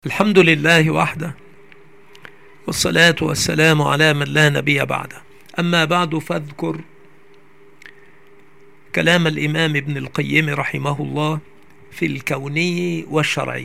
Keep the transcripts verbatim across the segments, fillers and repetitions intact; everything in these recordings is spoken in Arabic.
الحمد لله وحده، والصلاة والسلام على من لا نبي بعده. أما بعد، فاذكر كلام الإمام ابن القيم رحمه الله في الكوني والشرعي.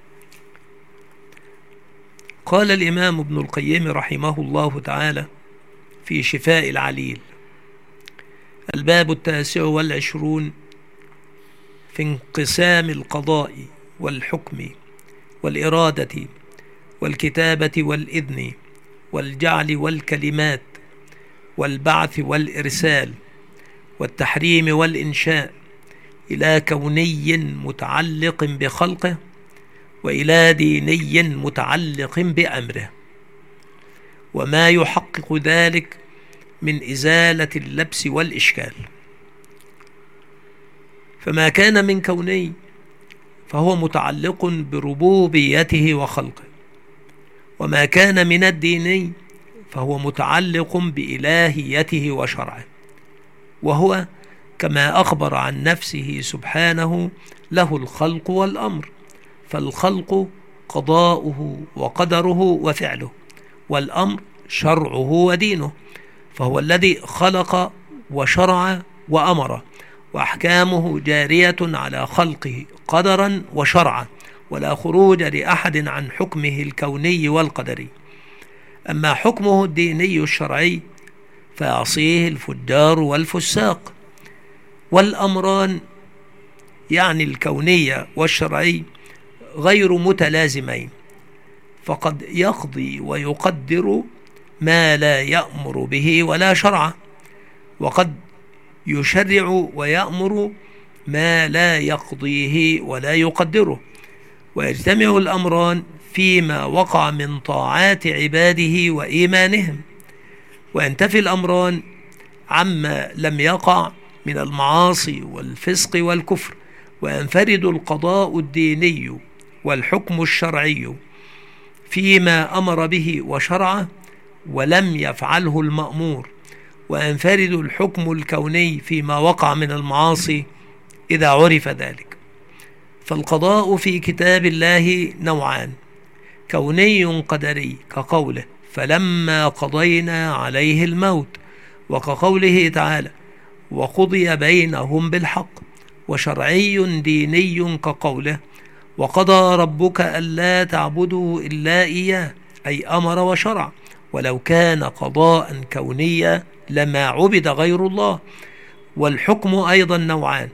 قال الإمام ابن القيم رحمه الله تعالى في شفاء العليل، الباب التاسع والعشرون، في انقسام القضاء والحكم والإرادة والكتابة والإذن والجعل والكلمات والبعث والإرسال والتحريم والإنشاء إلى كوني متعلق بخلقه وإلى ديني متعلق بأمره، وما يحقق ذلك من إزالة اللبس والإشكال. فما كان من كوني فهو متعلق بربوبيته وخلقه، وما كان من الديني فهو متعلق بإلهيته وشرعه، وهو كما أخبر عن نفسه سبحانه له الخلق والأمر، فالخلق قضاؤه وقدره وفعله، والأمر شرعه ودينه، فهو الذي خلق وشرع وأمر، وأحكامه جارية على خلقه قدرا وشرعا، ولا خروج لأحد عن حكمه الكوني والقدري. أما حكمه الديني الشرعي فيعصيه الفجار والفساق. والأمران يعني الكوني والشرعي غير متلازمين، فقد يقضي ويقدر ما لا يأمر به ولا شرع، وقد يشرع ويأمر ما لا يقضيه ولا يقدره. ويجتمع الأمران فيما وقع من طاعات عباده وإيمانهم، وينتفي الأمران عما لم يقع من المعاصي والفسق والكفر، وينفرد القضاء الديني والحكم الشرعي فيما أمر به وشرعه ولم يفعله المأمور، وينفرد الحكم الكوني فيما وقع من المعاصي إذا عرف ذلك. فالقضاء في كتاب الله نوعان: كوني قدري كقوله فلما قضينا عليه الموت، وكقوله تعالى وقضي بينهم بالحق، وشرعي ديني كقوله وقضى ربك ألا تعبدوا إلا إياه، أي أمر وشرع، ولو كان قضاء كونيا لما عبد غير الله. والحكم أيضا نوعان: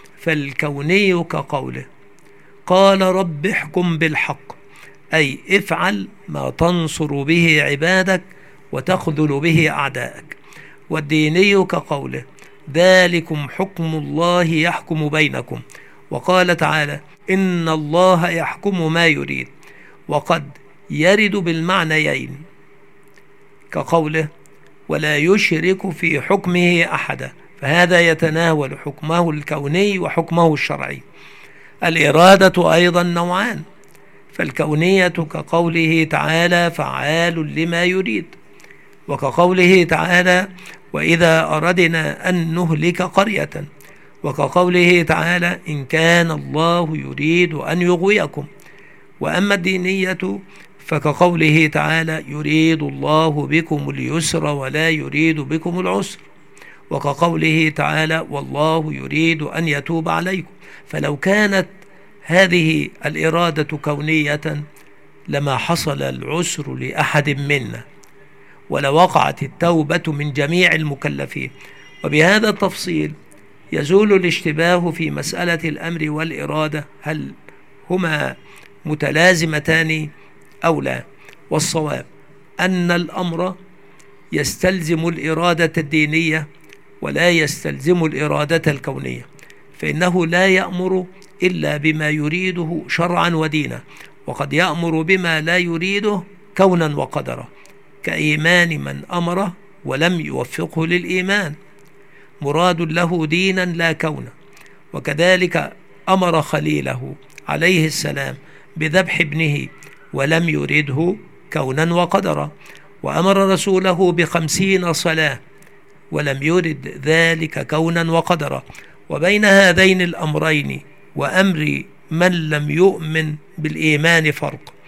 فالكوني كقوله قال رب احكم بالحق، أي افعل ما تنصر به عبادك وتخذل به أعداءك. والديني كقوله ذلكم حكم الله يحكم بينكم، وقال تعالى إن الله يحكم ما يريد، وقد يرد بالمعنيين كقوله ولا يشرك في حكمه أحدا، فهذا يتناول حكمه الكوني وحكمه الشرعي. الإرادة أيضا نوعان: فالكونية كقوله تعالى فعال لما يريد، وكقوله تعالى وإذا أردنا أن نهلك قرية، وكقوله تعالى إن كان الله يريد أن يغويكم. وأما الدينية فكقوله تعالى يريد الله بكم اليسر ولا يريد بكم العسر، وكقوله تعالى والله يريد أن يتوب عليكم. فلو كانت هذه الإرادة كونية لما حصل العسر لأحد منا، ولوقعت التوبة من جميع المكلفين. وبهذا التفصيل يزول الاشتباه في مسألة الأمر والإرادة، هل هما متلازمتان أو لا؟ والصواب أن الأمر يستلزم الإرادة الدينية ولا يستلزم الإرادة الكونية، فإنه لا يأمر إلا بما يريده شرعا ودينا، وقد يأمر بما لا يريده كونا وقدرا، كإيمان من أمر ولم يوفقه للإيمان، مراد له دينا لا كونا. وكذلك أمر خليله عليه السلام بذبح ابنه ولم يرده كونا وقدرا، وأمر رسوله بخمسين صلاة ولم يرد ذلك كونا وقدرا. وبين هذين الأمرين وأمر من لم يؤمن بالإيمان فرق،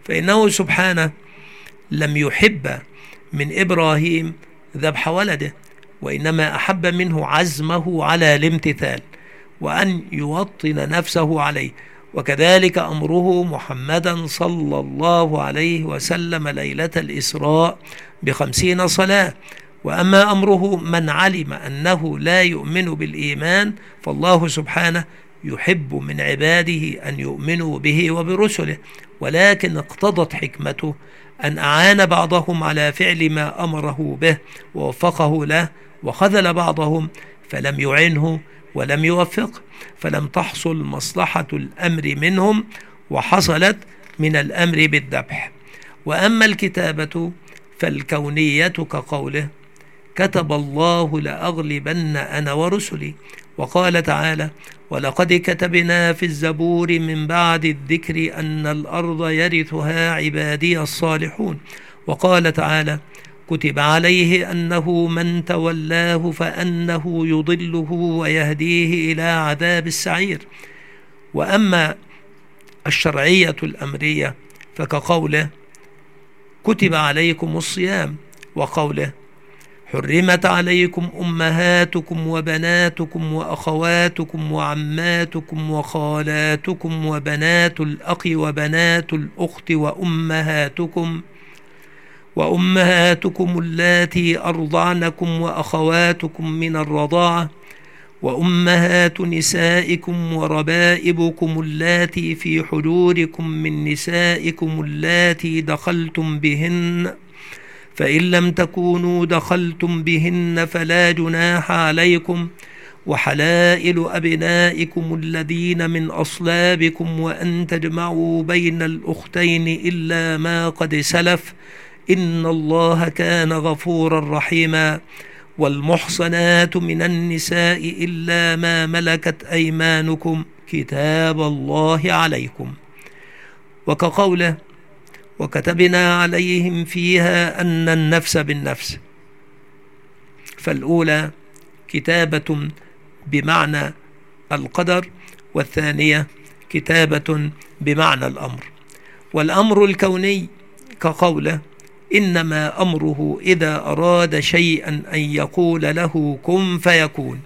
فإنه سبحانه لم يحب من إبراهيم ذبح ولده، وإنما أحب منه عزمه على الامتثال وأن يوطن نفسه عليه. وكذلك أمره محمدا صلى الله عليه وسلم ليلة الإسراء بخمسين صلاة. وأما أمره من علم أنه لا يؤمن بالإيمان، فالله سبحانه يحب من عباده أن يؤمنوا به وبرسله، ولكن اقتضت حكمته أن أعان بعضهم على فعل ما أمره به ووفقه له، وخذل بعضهم فلم يعنه ولم يوفقه، فلم تحصل مصلحة الأمر منهم، وحصلت من الأمر بالذبح. وأما الكتابة فالكونية كقوله: كتب الله لأغلبن أنا ورسلي. وقال تعالى: ولقد كتبنا في الزبور من بعد الذكر أن الأرض يرثها عبادي الصالحون. وقال تعالى: كتب عليه أنه من تولاه فأنه يضله ويهديه إلى عذاب السعير. وأما الشرعية الأمرية فكقوله: كتب عليكم الصيام. وقوله: حرمت عليكم أمهاتكم وبناتكم وأخواتكم وعماتكم وخالاتكم وبنات الأخ وبنات الأخت وأمهاتكم وأمهاتكم اللاتي أرضعنكم وأخواتكم من الرضاعة وأمهات نسائكم وربائبكم اللاتي في حجوركم من نسائكم اللاتي دخلتم بهن، فإن لم تكونوا دخلتم بهن فلا جناح عليكم، وحلائل أبنائكم الذين من أصلابكم وأن تجمعوا بين الأختين إلا ما قد سلف، إن الله كان غفورا رحيما. والمحصنات من النساء إلا ما ملكت أيمانكم كتاب الله عليكم. وكقوله: وكتبنا عليهم فيها أن النفس بالنفس. فالأولى كتابة بمعنى القدر، والثانية كتابة بمعنى الأمر. والأمر الكوني كقوله: إنما أمره إذا أراد شيئا أن يقول له كن فيكون.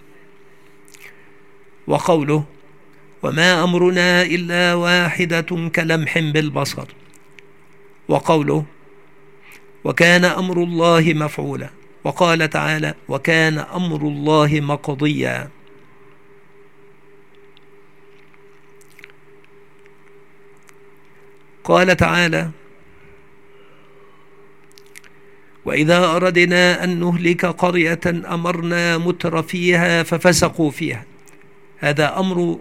وقوله: وما أمرنا إلا واحدة كلمح بالبصر. وقوله: وكان أمر الله مفعولا. وقال تعالى: وكان أمر الله مقضيا. قال تعالى: وإذا أردنا أن نهلك قرية أمرنا متر فيها ففسقوا فيها. هذا أمر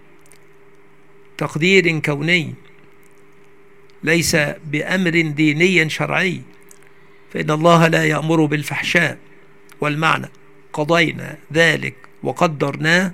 تقدير كوني ليس بأمر ديني شرعي، فإن الله لا يأمر بالفحشاء. والمعنى: قضينا ذلك وقدرناه.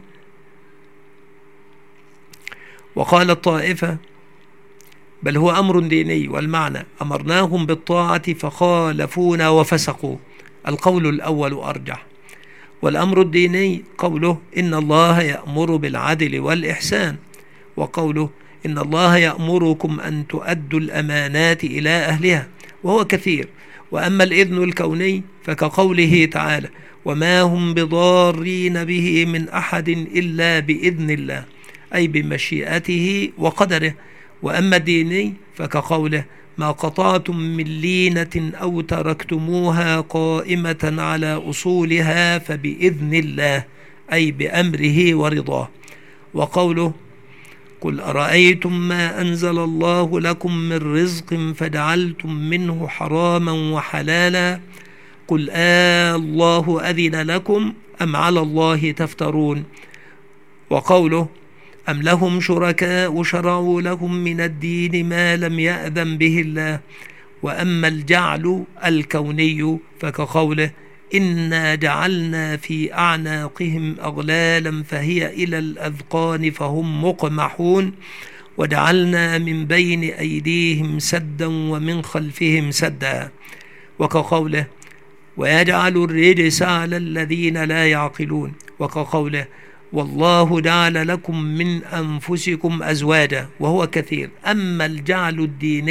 وقال الطائفة: بل هو أمر ديني، والمعنى: أمرناهم بالطاعة فخالفونا وفسقوا. القول الأول أرجح. والأمر الديني قوله: إن الله يأمر بالعدل والإحسان. وقوله: إن الله يأمركم أن تؤدوا الأمانات إلى أهلها، وهو كثير. وأما الإذن الكوني فكقوله تعالى: وما هم بضارين به من أحد إلا بإذن الله، أي بمشيئته وقدره. وأما الديني فكقوله: ما قطعتم من لينة أو تركتموها قائمة على أصولها فبإذن الله، أي بأمره ورضاه. وقوله: قل أرأيتم ما أنزل الله لكم من رزق فجعلتم منه حراما وحلالا، قل آه الله أذن لكم أم على الله تفترون. وقوله: أم لهم شركاء شرعوا لهم من الدين ما لم يأذن به الله. وأما الجعل الكوني فكقوله: إنا جعلنا في أعناقهم أغلالا فهي إلى الأذقان فهم مقمحون، وجعلنا من بين أيديهم سدا ومن خلفهم سدا. وكقوله: ويجعل الرجس على الذين لا يعقلون. وكقوله: والله جعل لكم من أنفسكم أزواجا، وهو كثير. أما الجعل الديني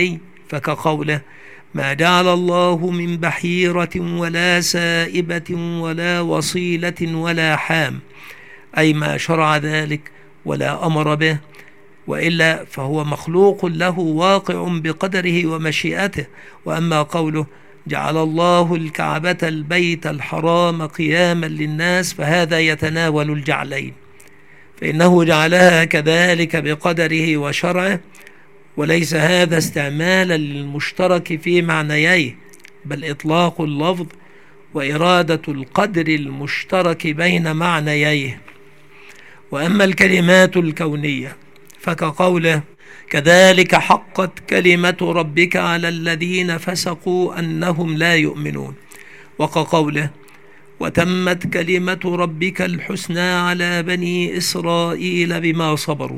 فكقوله: ما جعل الله من بحيرة ولا سائبة ولا وصيلة ولا حام، أي ما شرع ذلك ولا أمر به، وإلا فهو مخلوق له واقع بقدره ومشيئته. وأما قوله: جعل الله الكعبة البيت الحرام قياما للناس، فهذا يتناول الجعلين، فإنه جعلها كذلك بقدره وشرعه، وليس هذا استعمالا للمشترك في معنييه، بل إطلاق اللفظ وإرادة القدر المشترك بين معنييه. وأما الكلمات الكونية فكقوله: كذلك حقت كلمة ربك على الذين فسقوا أنهم لا يؤمنون، وكقوله: وتمت كلمة ربك الحسنى على بني إسرائيل بما صبروا،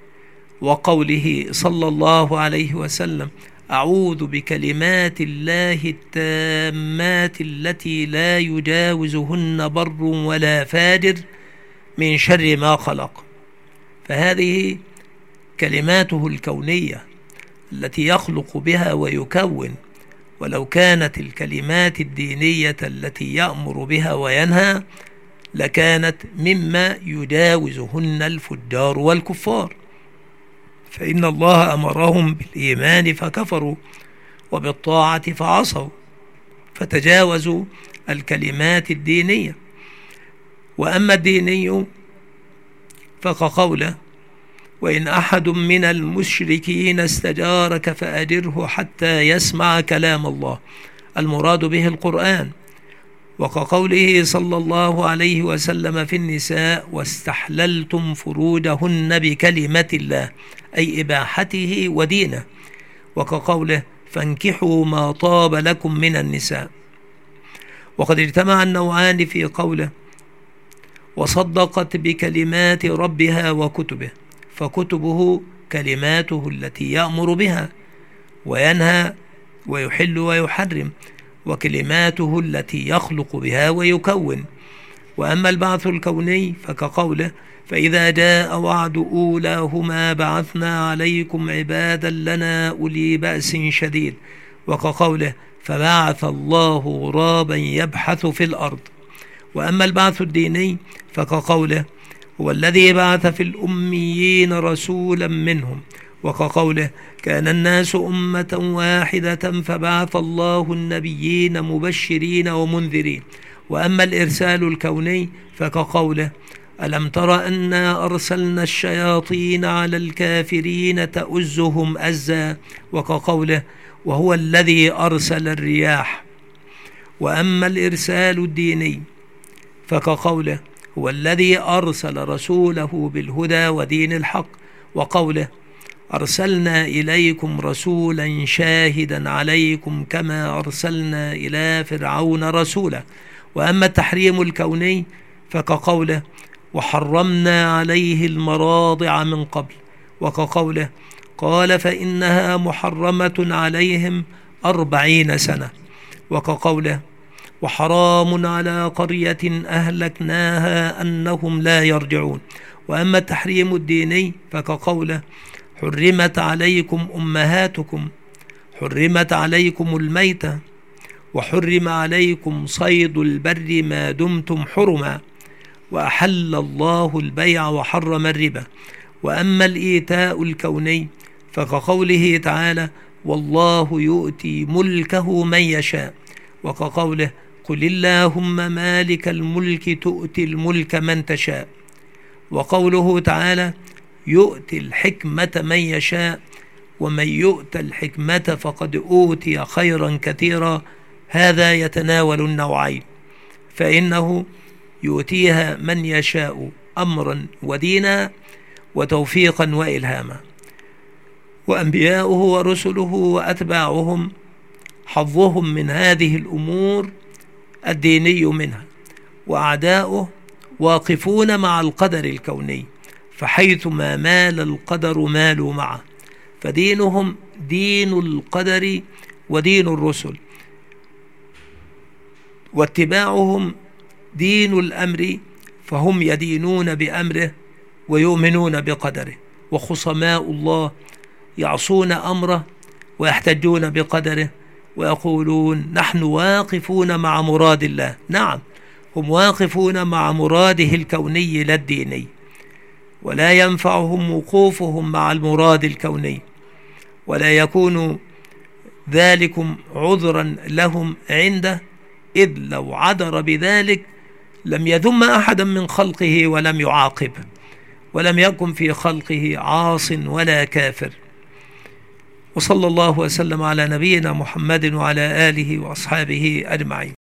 وقوله صلى الله عليه وسلم: أعوذ بكلمات الله التامات التي لا يجاوزهن بر ولا فاجر من شر ما خلق. فهذه كلماته الكونية التي يخلق بها ويكون، ولو كانت الكلمات الدينية التي يأمر بها وينهى لكانت مما يجاوزهن الفجار والكفار، فإن الله أمرهم بالإيمان فكفروا وبالطاعة فعصوا، فتجاوزوا الكلمات الدينية. وأما الديني فكقوله: وإن أحد من المشركين استجارك فأجره حتى يسمع كلام الله، المراد به القرآن. وكقوله صلى الله عليه وسلم في النساء: واستحللتم فروجهن بكلمة الله، أي إباحته ودينه. وكقوله: فانكحوا ما طاب لكم من النساء. وقد اجتمع النوعان في قوله: وصدقت بكلمات ربها وكتبه، فكتبه كلماته التي يأمر بها وينهى ويحل ويحرم، وكلماته التي يخلق بها ويكون. وأما البعث الكوني فكقوله: فإذا جاء وعد أولاهما بعثنا عليكم عبادا لنا أولي بأس شديد. وكقوله: فبعث الله غرابا يبحث في الأرض. وأما البعث الديني فكقوله: هو الذي بعث في الأميين رسولا منهم. وكقوله: كان الناس أمة واحدة فبعث الله النبيين مبشرين ومنذرين. وأما الإرسال الكوني فكقوله: ألم تر أنا أرسلنا الشياطين على الكافرين تؤزهم أزا. وكقوله: وهو الذي أرسل الرياح. وأما الإرسال الديني فكقوله: هو الذي أرسل رسوله بالهدى ودين الحق. وقوله: أرسلنا إليكم رسولا شاهدا عليكم كما أرسلنا إلى فرعون رسولا. وأما التحريم الكوني فكقوله: وحرمنا عليه المراضع من قبل. وكقوله: قال فإنها محرمة عليهم أربعين سنة. وكقوله: وحرام على قرية أهلكناها أنهم لا يرجعون. وأما التحريم الديني فكقوله: حرمت عليكم أمهاتكم، حرمت عليكم الميتة، وحرم عليكم صيد البر ما دمتم حرما، وأحل الله البيع وحرم الربا. وأما الإيتاء الكوني فكقوله تعالى: والله يؤتي ملكه من يشاء. وكقوله: قل اللهم مالك الملك تؤتي الملك من تشاء. وقوله تعالى: يؤتي الحكمة من يشاء، ومن يؤت الحكمة فقد أوتي خيرا كثيرا. هذا يتناول النوعين، فإنه يؤتيها من يشاء أمرا ودينا وتوفيقا وإلهاما. وأنبياؤه ورسله وأتباعهم حظهم من هذه الأمور الديني منها، وأعداؤه واقفون مع القدر الكوني، فحيث ما مال القدر مالوا معه، فدينهم دين القدر ودين الرسل، واتباعهم دين الأمر، فهم يدينون بأمره ويؤمنون بقدره. وخصماء الله يعصون أمره ويحتجون بقدره ويقولون نحن واقفون مع مراد الله. نعم، هم واقفون مع مراده الكوني لا الديني، ولا ينفعهم وقوفهم مع المراد الكوني، ولا يكون ذلكم عذرا لهم عنده، إذ لو عذر بذلك لم يذم أحدا من خلقه ولم يعاقبه، ولم يكن في خلقه عاص ولا كافر. وصلى الله وسلم على نبينا محمد وعلى آله وأصحابه أجمعين.